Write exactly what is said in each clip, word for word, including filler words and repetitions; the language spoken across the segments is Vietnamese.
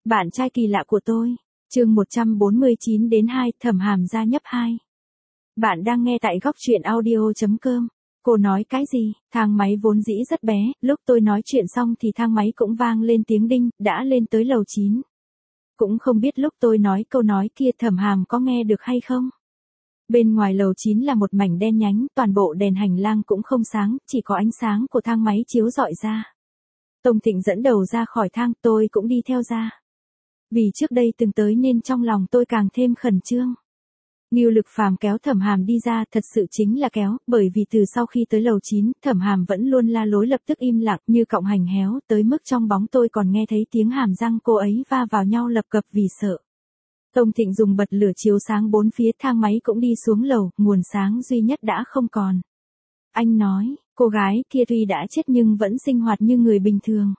Bạn trai kỳ lạ của tôi. Chương một trăm bốn mươi chín đến hai, Thẩm Hàm gia nhấp hai. Bạn đang nghe tại góc truyện audio chấm com. Cô nói cái gì? Thang máy vốn dĩ rất bé, lúc tôi nói chuyện xong thì thang máy cũng vang lên tiếng đinh, đã lên tới lầu chín. Cũng không biết lúc tôi nói câu nói kia Thẩm Hàm có nghe được hay không. Bên ngoài lầu chín là một mảnh đen nhánh, toàn bộ đèn hành lang cũng không sáng, chỉ có ánh sáng của thang máy chiếu rọi ra. Tông Thịnh dẫn đầu ra khỏi thang, tôi cũng đi theo ra. Vì trước đây từng tới nên trong lòng tôi càng thêm khẩn trương. Ngưu Lực Phàm kéo Thẩm Hàm đi ra, thật sự chính là kéo, bởi vì từ sau khi tới lầu chín, Thẩm Hàm vẫn luôn la lối lập tức im lặng như cọng hành héo, tới mức trong bóng tôi còn nghe thấy tiếng hàm răng cô ấy va vào nhau lập cập vì sợ. Tông Thịnh dùng bật lửa chiếu sáng bốn phía, thang máy cũng đi xuống lầu, nguồn sáng duy nhất đã không còn. Anh nói, cô gái kia tuy đã chết nhưng vẫn sinh hoạt như người bình thường.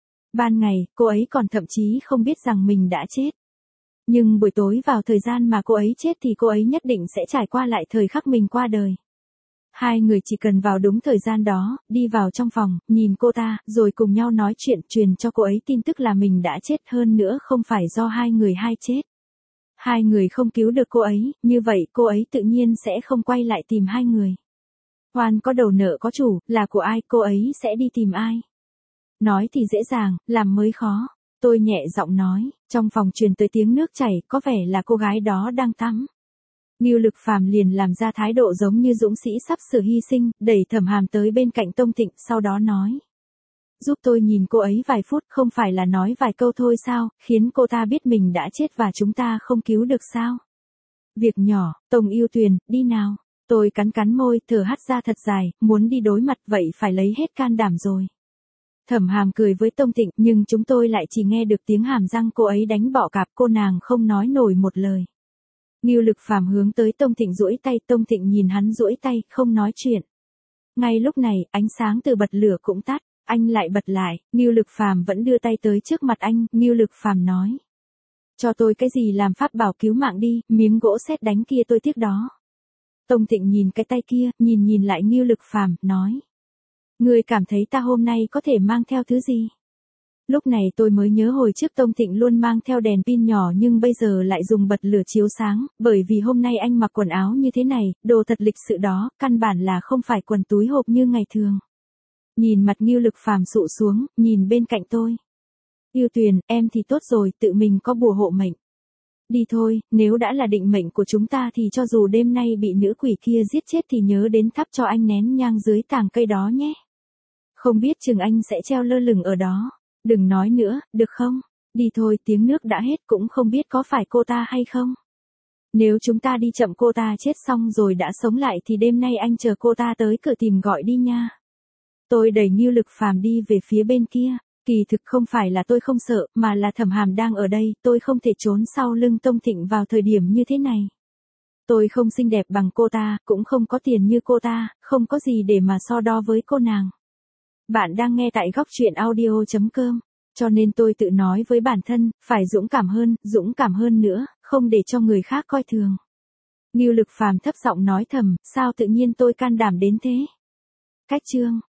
Ban ngày, cô ấy còn thậm chí không biết rằng mình đã chết. Nhưng buổi tối vào thời gian mà cô ấy chết thì cô ấy nhất định sẽ trải qua lại thời khắc mình qua đời. Hai người chỉ cần vào đúng thời gian đó, đi vào trong phòng, nhìn cô ta, rồi cùng nhau nói chuyện, truyền cho cô ấy tin tức là mình đã chết, hơn nữa không phải do hai người hai chết. Hai người không cứu được cô ấy, như vậy cô ấy tự nhiên sẽ không quay lại tìm hai người. Oan có đầu nợ có chủ, là của ai cô ấy sẽ đi tìm ai. Nói thì dễ dàng, làm mới khó. Tôi nhẹ giọng nói, trong phòng truyền tới tiếng nước chảy, có vẻ là cô gái đó đang tắm. Ngưu Lực Phàm liền làm ra thái độ giống như dũng sĩ sắp sửa hy sinh, đẩy Thẩm Hàm tới bên cạnh Tông Thịnh, sau đó nói. Giúp tôi nhìn cô ấy vài phút, không phải là nói vài câu thôi sao, khiến cô ta biết mình đã chết và chúng ta không cứu được sao. Việc nhỏ, Tông Yêu Tuyền, đi nào. Tôi cắn cắn môi, thở hắt ra thật dài, muốn đi đối mặt vậy phải lấy hết can đảm rồi. Thẩm Hàm cười với Tông Thịnh, nhưng chúng tôi lại chỉ nghe được tiếng hàm răng cô ấy đánh bọ cạp, cô nàng không nói nổi một lời. Ngưu Lực Phàm hướng tới Tông Thịnh duỗi tay, Tông Thịnh nhìn hắn duỗi tay, không nói chuyện. Ngay lúc này, ánh sáng từ bật lửa cũng tắt, anh lại bật lại, Ngưu Lực Phàm vẫn đưa tay tới trước mặt anh, Ngưu Lực Phàm nói. Cho tôi cái gì làm pháp bảo cứu mạng đi, miếng gỗ sét đánh kia tôi tiếc đó. Tông Thịnh nhìn cái tay kia, nhìn nhìn lại Ngưu Lực Phàm, nói. Ngươi cảm thấy ta hôm nay có thể mang theo thứ gì? Lúc này tôi mới nhớ hồi trước Tông Thịnh luôn mang theo đèn pin nhỏ nhưng bây giờ lại dùng bật lửa chiếu sáng, bởi vì hôm nay anh mặc quần áo như thế này, đồ thật lịch sự đó, căn bản là không phải quần túi hộp như ngày thường. Nhìn mặt Ngưu Lực Phàm sụ xuống, nhìn bên cạnh tôi. Yêu Tuyền, em thì tốt rồi, tự mình có bùa hộ mệnh. Đi thôi, nếu đã là định mệnh của chúng ta thì cho dù đêm nay bị nữ quỷ kia giết chết thì nhớ đến thắp cho anh nén nhang dưới tàng cây đó nhé. Không biết chừng anh sẽ treo lơ lửng ở đó. Đừng nói nữa, được không? Đi thôi, tiếng nước đã hết cũng không biết có phải cô ta hay không. Nếu chúng ta đi chậm cô ta chết xong rồi đã sống lại thì đêm nay anh chờ cô ta tới cửa tìm gọi đi nha. Tôi đẩy Ngưu Lực Phàm đi về phía bên kia. Kỳ thực không phải là tôi không sợ, mà là Thẩm Hàm đang ở đây, tôi không thể trốn sau lưng Tông Thịnh vào thời điểm như thế này. Tôi không xinh đẹp bằng cô ta, cũng không có tiền như cô ta, không có gì để mà so đo với cô nàng. Bạn đang nghe tại góc truyện audio chấm com, cho nên tôi tự nói với bản thân, phải dũng cảm hơn, dũng cảm hơn nữa, không để cho người khác coi thường. Ngưu Lực Phàm thấp giọng nói thầm, sao tự nhiên tôi can đảm đến thế? Cách chương